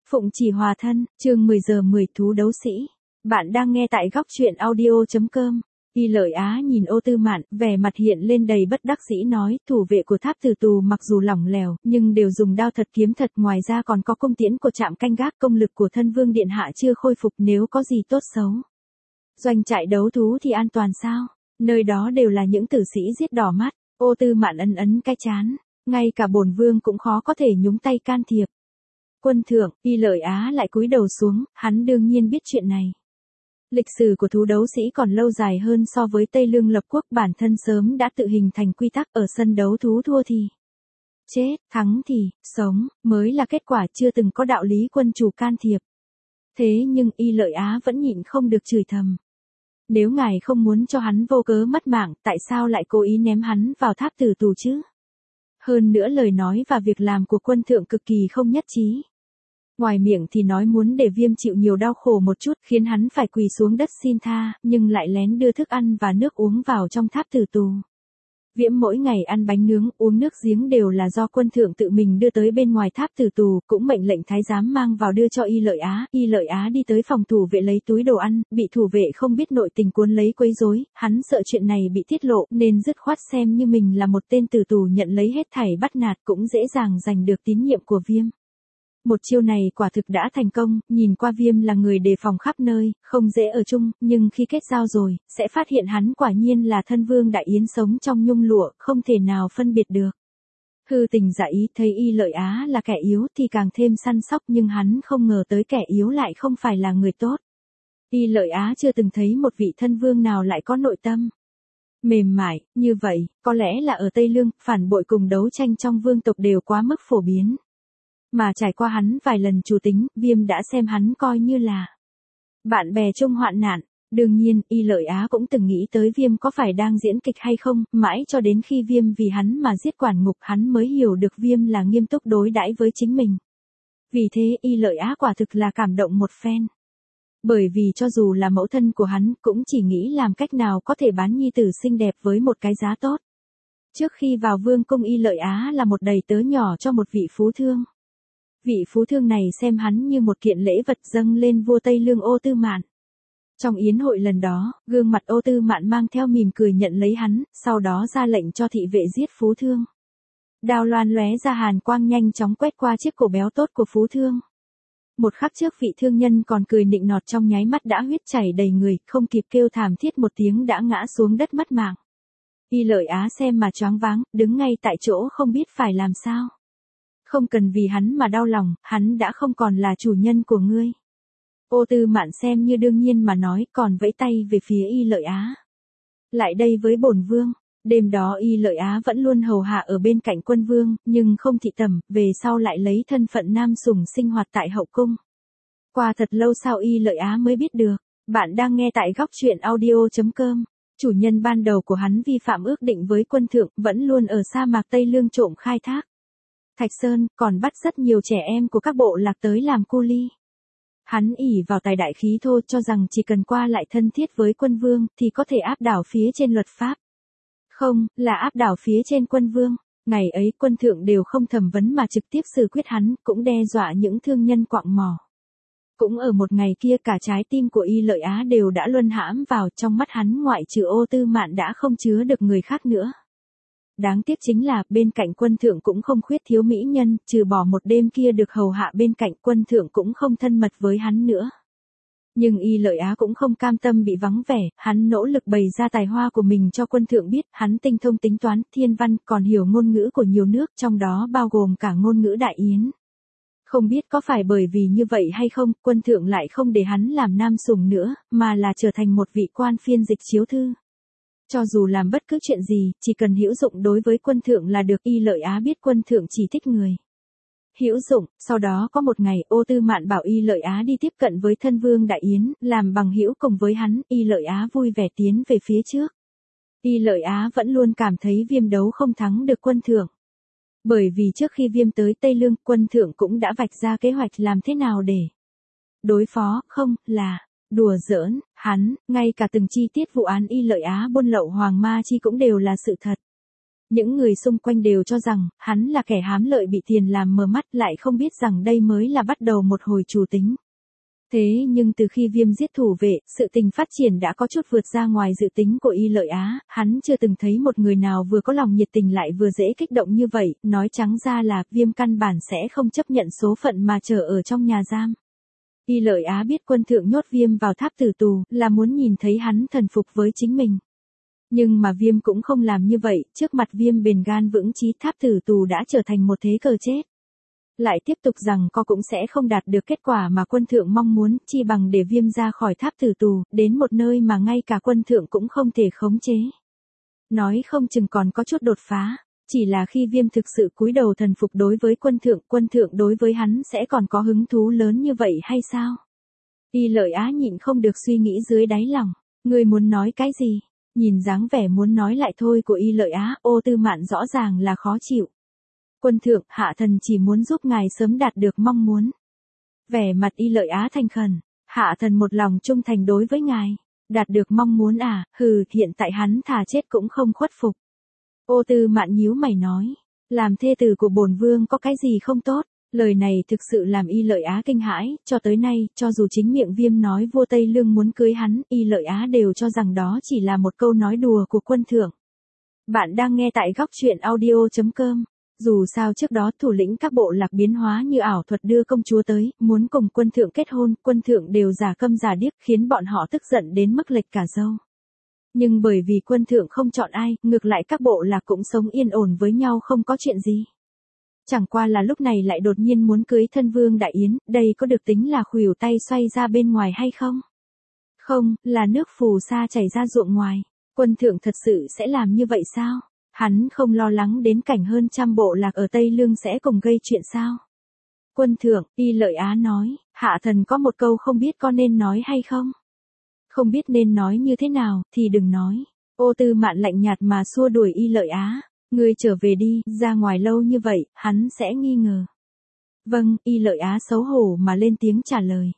Phụng Chỉ Hòa Thân, chương 10 giờ 10 thú đấu sĩ. Bạn đang nghe tại góc truyện audio.com. Y Lợi Á nhìn Ô Tư Mạn, vẻ mặt hiện lên đầy bất đắc dĩ nói, thủ vệ của tháp tử tù mặc dù lỏng lẻo, nhưng đều dùng đao thật kiếm thật, ngoài ra còn có cung tiễn của trạm canh gác, công lực của thân vương điện hạ chưa khôi phục, nếu có gì tốt xấu. Doanh trại đấu thú thì an toàn sao? Nơi đó đều là những tử sĩ giết đỏ mắt. Ô Tư Mạn ấn ấn cái trán, ngay cả bổn vương cũng khó có thể nhúng tay can thiệp. Quân thượng, Y Lợi Á lại cúi đầu xuống, hắn đương nhiên biết chuyện này. Lịch sử của thú đấu sĩ còn lâu dài hơn so với Tây Lương lập quốc, bản thân sớm đã tự hình thành quy tắc, ở sân đấu thú thua thì chết, thắng thì sống, mới là kết quả, chưa từng có đạo lý quân chủ can thiệp. Thế nhưng Y Lợi Á vẫn nhịn không được chửi thầm. Nếu ngài không muốn cho hắn vô cớ mất mạng, tại sao lại cố ý ném hắn vào tháp tử tù chứ? Hơn nữa lời nói và việc làm của quân thượng cực kỳ không nhất trí. Ngoài miệng thì nói muốn để Viêm chịu nhiều đau khổ một chút, khiến hắn phải quỳ xuống đất xin tha, nhưng lại lén đưa thức ăn và nước uống vào trong tháp tử tù. Viêm mỗi ngày ăn bánh nướng, uống nước giếng đều là do quân thượng tự mình đưa tới bên ngoài tháp tử tù, cũng mệnh lệnh thái giám mang vào đưa cho Y Lợi Á. Y Lợi Á đi tới phòng thủ vệ lấy túi đồ ăn, bị thủ vệ không biết nội tình cuốn lấy quấy rối, hắn sợ chuyện này bị tiết lộ nên dứt khoát xem như mình là một tên tử tù, nhận lấy hết thảy bắt nạt, cũng dễ dàng giành được tín nhiệm của Viêm. Một chiêu này quả thực đã thành công, nhìn qua Viêm là người đề phòng khắp nơi, không dễ ở chung, nhưng khi kết giao rồi, sẽ phát hiện hắn quả nhiên là thân vương đại yến sống trong nhung lụa, không thể nào phân biệt được. Hư tình giả ý, thấy Y Lợi Á là kẻ yếu thì càng thêm săn sóc, nhưng hắn không ngờ tới kẻ yếu lại không phải là người tốt. Y Lợi Á chưa từng thấy một vị thân vương nào lại có nội tâm mềm mại như vậy, có lẽ là ở Tây Lương, phản bội cùng đấu tranh trong vương tộc đều quá mức phổ biến. Mà trải qua hắn vài lần chủ tính, Viêm đã xem hắn coi như là bạn bè chung hoạn nạn. Đương nhiên, Y Lợi Á cũng từng nghĩ tới Viêm có phải đang diễn kịch hay không, mãi cho đến khi Viêm vì hắn mà giết quản ngục, hắn mới hiểu được Viêm là nghiêm túc đối đãi với chính mình. Vì thế Y Lợi Á quả thực là cảm động một phen. Bởi vì cho dù là mẫu thân của hắn, cũng chỉ nghĩ làm cách nào có thể bán nhi tử xinh đẹp với một cái giá tốt. Trước khi vào vương cung, Y Lợi Á là một đầy tớ nhỏ cho một vị phú thương. Vị phú thương này xem hắn như một kiện lễ vật dâng lên vua Tây Lương Ô Tư Mạn. Trong yến hội lần đó, gương mặt Ô Tư Mạn mang theo mỉm cười nhận lấy hắn, sau đó ra lệnh cho thị vệ giết phú thương. Đao loan lóe ra hàn quang nhanh chóng quét qua chiếc cổ béo tốt của phú thương. Một khắc trước vị thương nhân còn cười nịnh nọt, trong nháy mắt đã huyết chảy đầy người, không kịp kêu thảm thiết một tiếng đã ngã xuống đất mất mạng. Y Lợi Á xem mà choáng váng, đứng ngay tại chỗ không biết phải làm sao. Không cần vì hắn mà đau lòng, hắn đã không còn là chủ nhân của ngươi. Ô Tư Mạn xem như đương nhiên mà nói, còn vẫy tay về phía Y Lợi Á. Lại đây với bổn vương. Đêm đó Y Lợi Á vẫn luôn hầu hạ ở bên cạnh quân vương, nhưng không thị tẩm, về sau lại lấy thân phận nam sủng sinh hoạt tại hậu cung. Qua thật lâu sau Y Lợi Á mới biết được. Bạn đang nghe tại góc truyện audio.com. Chủ nhân ban đầu của hắn vi phạm ước định với quân thượng, vẫn luôn ở sa mạc Tây Lương trộm khai thác Thạch Sơn, còn bắt rất nhiều trẻ em của các bộ lạc tới làm cu li. Hắn ỷ vào tài đại khí thô, cho rằng chỉ cần qua lại thân thiết với quân vương thì có thể áp đảo phía trên luật pháp. Không, là áp đảo phía trên quân vương. Ngày ấy quân thượng đều không thẩm vấn mà trực tiếp xử quyết hắn, cũng đe dọa những thương nhân quạng mỏ. Cũng ở một ngày kia, cả trái tim của Y Lợi Á đều đã luân hãm vào, trong mắt hắn ngoại trừ Ô Tư Mạn đã không chứa được người khác nữa. Đáng tiếc chính là, bên cạnh quân thượng cũng không khuyết thiếu mỹ nhân, trừ bỏ một đêm kia được hầu hạ bên cạnh, quân thượng cũng không thân mật với hắn nữa. Nhưng Y Lợi Á cũng không cam tâm bị vắng vẻ, hắn nỗ lực bày ra tài hoa của mình cho quân thượng biết, hắn tinh thông tính toán, thiên văn, còn hiểu ngôn ngữ của nhiều nước, trong đó bao gồm cả ngôn ngữ Đại Yến. Không biết có phải bởi vì như vậy hay không, quân thượng lại không để hắn làm nam sủng nữa, mà là trở thành một vị quan phiên dịch chiếu thư. Cho dù làm bất cứ chuyện gì, chỉ cần hữu dụng đối với quân thượng là được. Y Lợi Á biết quân thượng chỉ thích người hữu dụng. Sau đó có một ngày, Ô Tư Mạn bảo Y Lợi Á đi tiếp cận với thân vương Đại Yến, làm bằng hữu cùng với hắn. Y Lợi Á vui vẻ tiến về phía trước. Y Lợi Á vẫn luôn cảm thấy Viêm đấu không thắng được quân thượng. Bởi vì trước khi Viêm tới Tây Lương, quân thượng cũng đã vạch ra kế hoạch làm thế nào để đối phó, không là đùa giỡn, hắn, ngay cả từng chi tiết vụ án Y Lợi Á buôn lậu hoàng ma chi cũng đều là sự thật. Những người xung quanh đều cho rằng, hắn là kẻ hám lợi bị tiền làm mờ mắt, lại không biết rằng đây mới là bắt đầu một hồi trù tính. Thế nhưng từ khi Viêm giết thủ vệ, sự tình phát triển đã có chút vượt ra ngoài dự tính của Y Lợi Á, hắn chưa từng thấy một người nào vừa có lòng nhiệt tình lại vừa dễ kích động như vậy, nói trắng ra là Viêm căn bản sẽ không chấp nhận số phận mà chờ ở trong nhà giam. Y Lợi Á biết Quân Thượng nhốt Viêm vào tháp tử tù, là muốn nhìn thấy hắn thần phục với chính mình. Nhưng mà Viêm cũng không làm như vậy, trước mặt Viêm bền gan vững chí, tháp tử tù đã trở thành một thế cờ chết. Lại tiếp tục rằng co cũng sẽ không đạt được kết quả mà Quân Thượng mong muốn, chi bằng để Viêm ra khỏi tháp tử tù, đến một nơi mà ngay cả Quân Thượng cũng không thể khống chế. Nói không chừng còn có chút đột phá, chỉ là khi Viêm thực sự cúi đầu thần phục đối với Quân Thượng đối với hắn sẽ còn có hứng thú lớn như vậy hay sao? Y Lợi Á nhịn không được suy nghĩ dưới đáy lòng, ngươi muốn nói cái gì? Nhìn dáng vẻ muốn nói lại thôi của Y Lợi Á, Ô Tư Mạn rõ ràng là khó chịu. Quân Thượng, hạ thần chỉ muốn giúp ngài sớm đạt được mong muốn. Vẻ mặt Y Lợi Á thành khẩn, hạ thần một lòng trung thành đối với ngài. Đạt được mong muốn à, hiện tại hắn thà chết cũng không khuất phục. Ô Tư Mạn nhíu mày nói, làm thê tử của bổn vương có cái gì không tốt? Lời này thực sự làm Y Lợi Á kinh hãi, cho tới nay, cho dù chính miệng Viêm nói vua Tây Lương muốn cưới hắn, Y Lợi Á đều cho rằng đó chỉ là một câu nói đùa của Quân Thượng. Bạn đang nghe tại góc truyện audio.com. Dù sao trước đó thủ lĩnh các bộ lạc biến hóa như ảo thuật đưa công chúa tới, muốn cùng Quân Thượng kết hôn, Quân Thượng đều giả câm giả điếc khiến bọn họ tức giận đến mức lệch cả râu. Nhưng bởi vì Quân Thượng không chọn ai, ngược lại các bộ lạc cũng sống yên ổn với nhau không có chuyện gì. Chẳng qua là lúc này lại đột nhiên muốn cưới thân vương Đại Yến, đây có được tính là khuỷu tay xoay ra bên ngoài hay không? Không, là nước phù sa chảy ra ruộng ngoài. Quân Thượng thật sự sẽ làm như vậy sao? Hắn không lo lắng đến cảnh hơn trăm bộ lạc ở Tây Lương sẽ cùng gây chuyện sao? Quân Thượng, Y Lợi Á nói, hạ thần có một câu không biết có nên nói hay không? Không biết nên nói như thế nào, thì đừng nói. Ô Tư Mạn lạnh nhạt mà xua đuổi Y Lợi Á. Ngươi trở về đi, ra ngoài lâu như vậy, hắn sẽ nghi ngờ. Vâng, Y Lợi Á xấu hổ mà lên tiếng trả lời.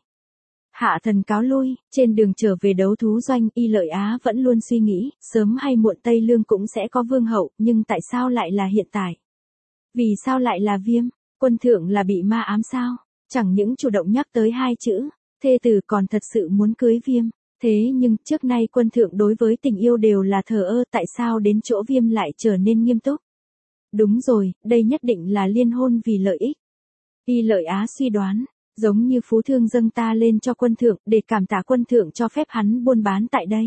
Hạ thần cáo lui, trên đường trở về đấu thú doanh, Y Lợi Á vẫn luôn suy nghĩ, sớm hay muộn Tây Lương cũng sẽ có vương hậu, nhưng tại sao lại là hiện tại? Vì sao lại là Viêm? Quân Thượng là bị ma ám sao? Chẳng những chủ động nhắc tới hai chữ, thê tử còn thật sự muốn cưới Viêm. Thế nhưng, trước nay Quân Thượng đối với tình yêu đều là thờ ơ, tại sao đến chỗ Viêm lại trở nên nghiêm túc? Đúng rồi, đây nhất định là liên hôn vì lợi ích. Y Lợi Á suy đoán, giống như phú thương dâng ta lên cho Quân Thượng, để cảm tạ Quân Thượng cho phép hắn buôn bán tại đây.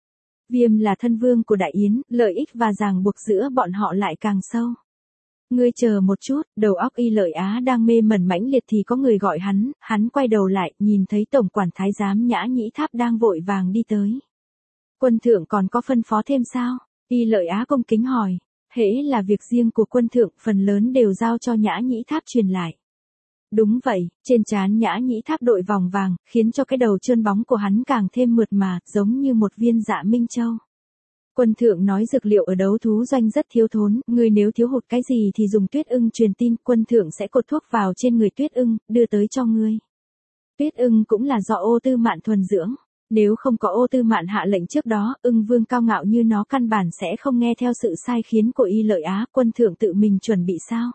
Viêm là thân vương của Đại Yến, lợi ích và ràng buộc giữa bọn họ lại càng sâu. Ngươi chờ một chút, đầu óc Y Lợi Á đang mê mẩn mãnh liệt thì có người gọi hắn quay đầu lại, nhìn thấy tổng quản thái giám Nhã Nhĩ Tháp đang vội vàng đi tới. Quân Thượng còn có phân phó thêm sao? Y Lợi Á cung kính hỏi, hễ là việc riêng của Quân Thượng, phần lớn đều giao cho Nhã Nhĩ Tháp truyền lại. Đúng vậy, trên trán Nhã Nhĩ Tháp đội vòng vàng, khiến cho cái đầu trơn bóng của hắn càng thêm mượt mà, giống như một viên dạ minh châu. Quân Thượng nói dược liệu ở đấu thú doanh rất thiếu thốn, ngươi nếu thiếu hụt cái gì thì dùng Tuyết Ưng truyền tin, Quân Thượng sẽ cột thuốc vào trên người Tuyết Ưng, đưa tới cho ngươi. Tuyết Ưng cũng là do Ô Tư Mạn thuần dưỡng, nếu không có Ô Tư Mạn hạ lệnh trước đó, Ưng Vương cao ngạo như nó căn bản sẽ không nghe theo sự sai khiến của Y Lợi Á, Quân Thượng tự mình chuẩn bị sao?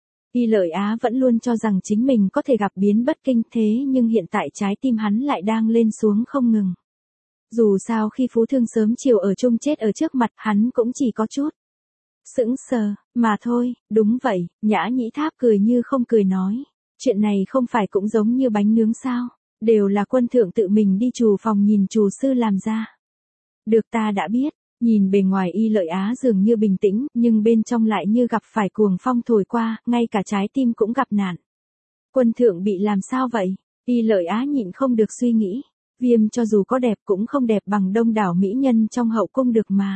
Y Lợi Á vẫn luôn cho rằng chính mình có thể gặp biến bất kinh, thế nhưng hiện tại trái tim hắn lại đang lên xuống không ngừng. Dù sao khi phú thương sớm chiều ở chung chết ở trước mặt, hắn cũng chỉ có chút sững sờ, mà thôi. Đúng vậy, Nhã Nhĩ Tháp cười như không cười nói, chuyện này không phải cũng giống như bánh nướng sao, đều là Quân Thượng tự mình đi trù phòng nhìn trù sư làm ra. Được, ta đã biết. Nhìn bề ngoài Y Lợi Á dường như bình tĩnh, nhưng bên trong lại như gặp phải cuồng phong thổi qua, ngay cả trái tim cũng gặp nạn. Quân Thượng bị làm sao vậy? Y Lợi Á nhịn không được suy nghĩ. Viêm cho dù có đẹp cũng không đẹp bằng đông đảo mỹ nhân trong hậu cung được mà.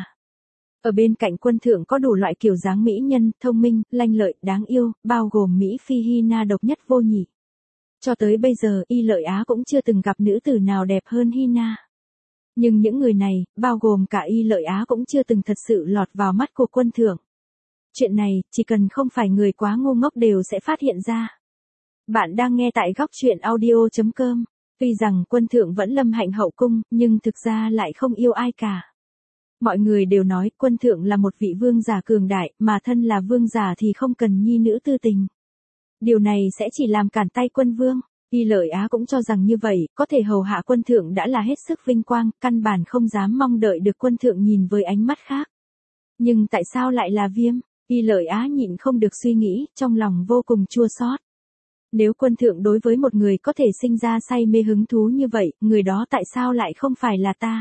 Ở bên cạnh Quân Thượng có đủ loại kiểu dáng mỹ nhân, thông minh, lanh lợi, đáng yêu, bao gồm Mỹ Phi Hina độc nhất vô nhị. Cho tới bây giờ Y Lợi Á cũng chưa từng gặp nữ tử nào đẹp hơn Hina. Nhưng những người này, bao gồm cả Y Lợi Á cũng chưa từng thật sự lọt vào mắt của Quân Thượng. Chuyện này, chỉ cần không phải người quá ngu ngốc đều sẽ phát hiện ra. Bạn đang nghe tại góc truyện audio.com. Tuy rằng Quân Thượng vẫn lâm hạnh hậu cung, nhưng thực ra lại không yêu ai cả. Mọi người đều nói quân thượng là một vị vương giả cường đại, mà thân là vương giả thì không cần nhi nữ tư tình. Điều này sẽ chỉ làm cản tay quân vương. Y Lợi Á cũng cho rằng như vậy, có thể hầu hạ quân thượng đã là hết sức vinh quang, căn bản không dám mong đợi được quân thượng nhìn với ánh mắt khác. Nhưng tại sao lại là Viêm? Y Lợi Á nhịn không được suy nghĩ, trong lòng vô cùng chua xót. Nếu quân thượng đối với một người có thể sinh ra say mê hứng thú như vậy, người đó tại sao lại không phải là ta?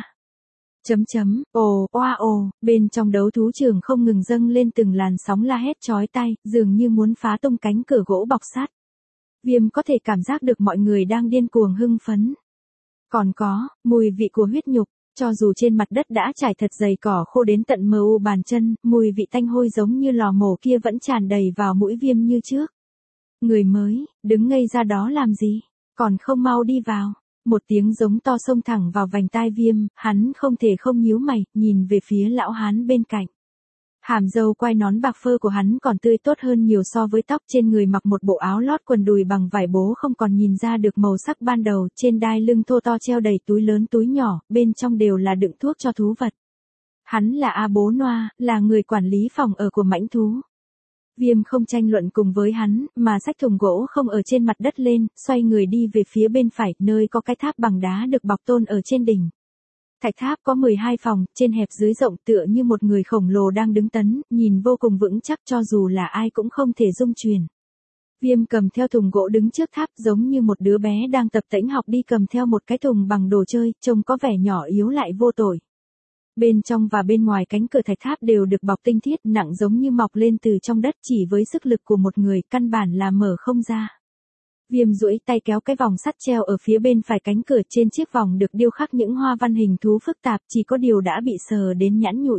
Ồ, oa ồ, bên trong đấu thú trường không ngừng dâng lên từng làn sóng la hét chói tai, dường như muốn phá tung cánh cửa gỗ bọc sắt. Viêm có thể cảm giác được mọi người đang điên cuồng hưng phấn. Còn có, mùi vị của huyết nhục, cho dù trên mặt đất đã trải thật dày cỏ khô đến tận mờ u bàn chân, mùi vị tanh hôi giống như lò mổ kia vẫn tràn đầy vào mũi Viêm như trước. Người mới, đứng ngây ra đó làm gì? Còn không mau đi vào. Một tiếng giống to xông thẳng vào vành tai Viêm, hắn không thể không nhíu mày, nhìn về phía lão hán bên cạnh. Hàm râu quai nón bạc phơ của hắn còn tươi tốt hơn nhiều so với tóc, trên người mặc một bộ áo lót quần đùi bằng vải bố không còn nhìn ra được màu sắc ban đầu, trên đai lưng thô to treo đầy túi lớn túi nhỏ, bên trong đều là đựng thuốc cho thú vật. Hắn là A Bố Noa, là người quản lý phòng ở của mãnh thú. Viêm không tranh luận cùng với hắn, mà xách thùng gỗ không ở trên mặt đất lên, xoay người đi về phía bên phải, nơi có cái tháp bằng đá được bọc tôn ở trên đỉnh. Thạch tháp có 12 phòng, trên hẹp dưới rộng tựa như một người khổng lồ đang đứng tấn, nhìn vô cùng vững chắc cho dù là ai cũng không thể rung chuyển. Viêm cầm theo thùng gỗ đứng trước tháp giống như một đứa bé đang tập tễnh học đi cầm theo một cái thùng bằng đồ chơi, trông có vẻ nhỏ yếu lại vô tội. Bên trong và bên ngoài cánh cửa thạch tháp đều được bọc tinh thiết nặng giống như mọc lên từ trong đất, chỉ với sức lực của một người căn bản là mở không ra. Viêm duỗi tay kéo cái vòng sắt treo ở phía bên phải cánh cửa, trên chiếc vòng được điêu khắc những hoa văn hình thú phức tạp, chỉ có điều đã bị sờ đến nhẵn nhụi.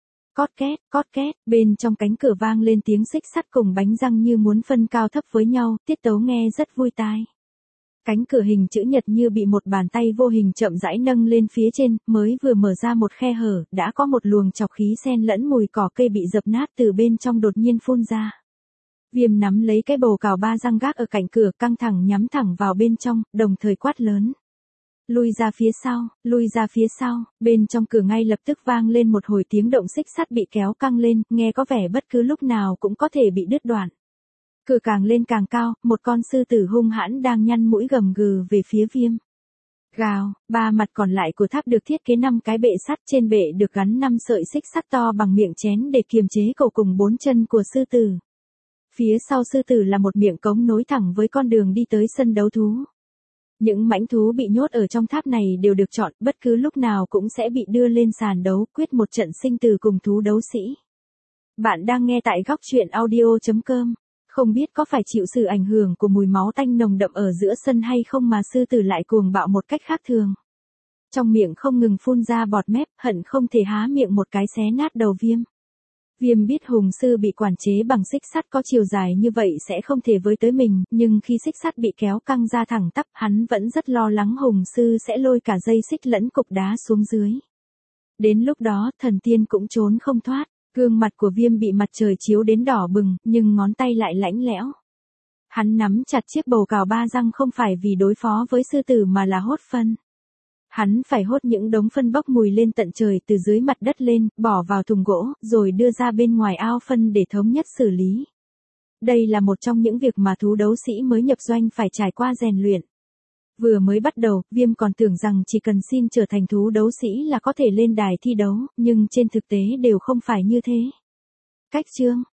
Cót két, bên trong cánh cửa vang lên tiếng xích sắt cùng bánh răng như muốn phân cao thấp với nhau, tiết tấu nghe rất vui tai. Cánh cửa hình chữ nhật như bị một bàn tay vô hình chậm rãi nâng lên phía trên, mới vừa mở ra một khe hở, đã có một luồng trọc khí xen lẫn mùi cỏ cây bị dập nát từ bên trong đột nhiên phun ra. Viêm nắm lấy cái bầu cào ba răng gác ở cạnh cửa, căng thẳng nhắm thẳng vào bên trong, đồng thời quát lớn. Lui ra phía sau, bên trong cửa ngay lập tức vang lên một hồi tiếng động xích sắt bị kéo căng lên, nghe có vẻ bất cứ lúc nào cũng có thể bị đứt đoạn. Cửa càng lên càng cao, một con sư tử hung hãn đang nhăn mũi gầm gừ về phía Viêm. Gào, ba mặt còn lại của tháp được thiết kế 5 cái bệ sắt, trên bệ được gắn 5 sợi xích sắt to bằng miệng chén để kiềm chế cổ cùng 4 chân của sư tử. Phía sau sư tử là một miệng cống nối thẳng với con đường đi tới sân đấu thú. Những mãnh thú bị nhốt ở trong tháp này đều được chọn, bất cứ lúc nào cũng sẽ bị đưa lên sàn đấu, quyết một trận sinh tử cùng thú đấu sĩ. Bạn đang nghe tại góc truyện audio.com. Không biết có phải chịu sự ảnh hưởng của mùi máu tanh nồng đậm ở giữa sân hay không mà sư tử lại cuồng bạo một cách khác thường. Trong miệng không ngừng phun ra bọt mép, hận không thể há miệng một cái xé nát đầu Viêm. Viêm biết hùng sư bị quản chế bằng xích sắt có chiều dài như vậy sẽ không thể với tới mình, nhưng khi xích sắt bị kéo căng ra thẳng tắp, hắn vẫn rất lo lắng hùng sư sẽ lôi cả dây xích lẫn cục đá xuống dưới. Đến lúc đó, thần tiên cũng trốn không thoát. Gương mặt của Viêm bị mặt trời chiếu đến đỏ bừng, nhưng ngón tay lại lạnh lẽo. Hắn nắm chặt chiếc bầu cào ba răng không phải vì đối phó với sư tử mà là hốt phân. Hắn phải hốt những đống phân bốc mùi lên tận trời từ dưới mặt đất lên, bỏ vào thùng gỗ, rồi đưa ra bên ngoài ao phân để thống nhất xử lý. Đây là một trong những việc mà thú đấu sĩ mới nhập doanh phải trải qua rèn luyện. Vừa mới bắt đầu, Viêm còn tưởng rằng chỉ cần xin trở thành thú đấu sĩ là có thể lên đài thi đấu, nhưng trên thực tế đều không phải như thế. Cách chương,